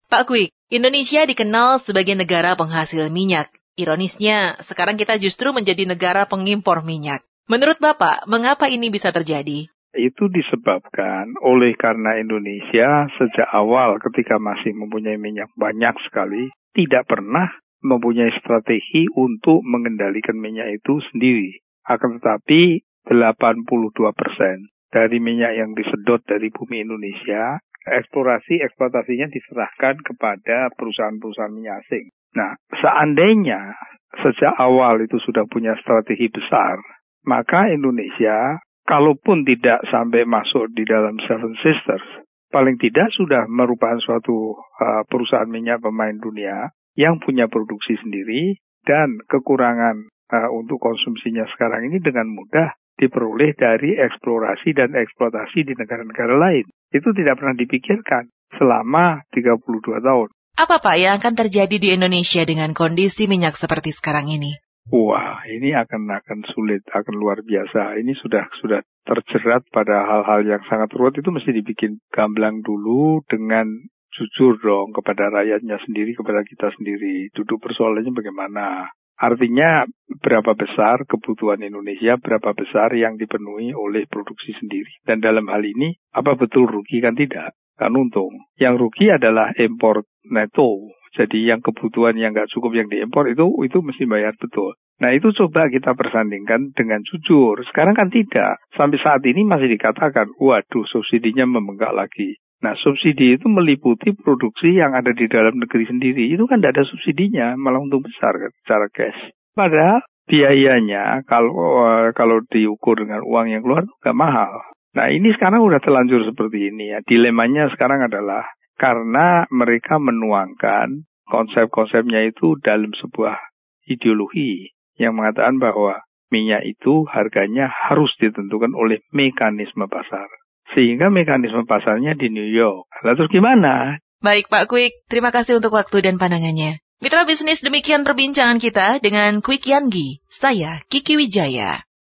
Pak Kwik, Indonesia dikenal sebagai negara penghasil minyak. Ironisnya, sekarang kita justru menjadi negara pengimpor minyak. Menurut Bapak, mengapa ini bisa terjadi? Itu disebabkan oleh karena Indonesia sejak awal ketika masih mempunyai minyak banyak sekali, tidak pernah mempunyai strategi untuk mengendalikan minyak itu sendiri. Akan tetapi 82% dari minyak yang disedot dari bumi Indonesia, eksploitasinya diserahkan kepada perusahaan-perusahaan minyak asing. Nah, seandainya sejak awal itu sudah punya strategi besar, maka Indonesia, kalaupun tidak sampai masuk di dalam Seven Sisters, paling tidak sudah merupakan suatu perusahaan minyak pemain dunia yang punya produksi sendiri dan kekurangan untuk konsumsinya sekarang ini dengan mudah diperoleh dari eksplorasi dan eksploitasi di negara-negara lain. Itu tidak pernah dipikirkan selama 32 tahun. Apa Pak yang akan terjadi di Indonesia dengan kondisi minyak seperti sekarang ini? Wah, ini akan sulit, akan luar biasa. Ini sudah terjerat pada hal-hal yang sangat ruwet. Itu mesti dibikin gamblang dulu dengan jujur dong kepada rakyatnya sendiri, kepada kita sendiri. Duduk persoalannya bagaimana. Artinya berapa besar kebutuhan Indonesia, berapa besar yang dipenuhi oleh produksi sendiri. Dan dalam hal ini, apa betul rugi? Kan tidak, kan untung. Yang rugi adalah impor neto. Jadi yang kebutuhan yang nggak cukup yang diimpor itu mesti bayar betul. Nah itu coba kita persandingkan dengan jujur. Sekarang kan tidak. Sampai saat ini masih dikatakan, waduh subsidinya membengkak lagi. Nah, subsidi itu meliputi produksi yang ada di dalam negeri sendiri. Itu kan tidak ada subsidinya, malah untung besar kan, secara cash. Padahal biayanya kalau diukur dengan uang yang keluar nggak mahal. Nah, ini sekarang udah terlanjur seperti ini ya. Dilemanya sekarang adalah karena mereka menuangkan konsep-konsepnya itu dalam sebuah ideologi yang mengatakan bahwa minyak itu harganya harus ditentukan oleh mekanisme pasar. Sehingga mekanisme pasarnya di New York. Lalu terus gimana? Baik Pak Kwik, terima kasih untuk waktu dan pandangannya. Mitra bisnis, demikian perbincangan kita dengan Kwik Yangi. Saya Kiki Wijaya.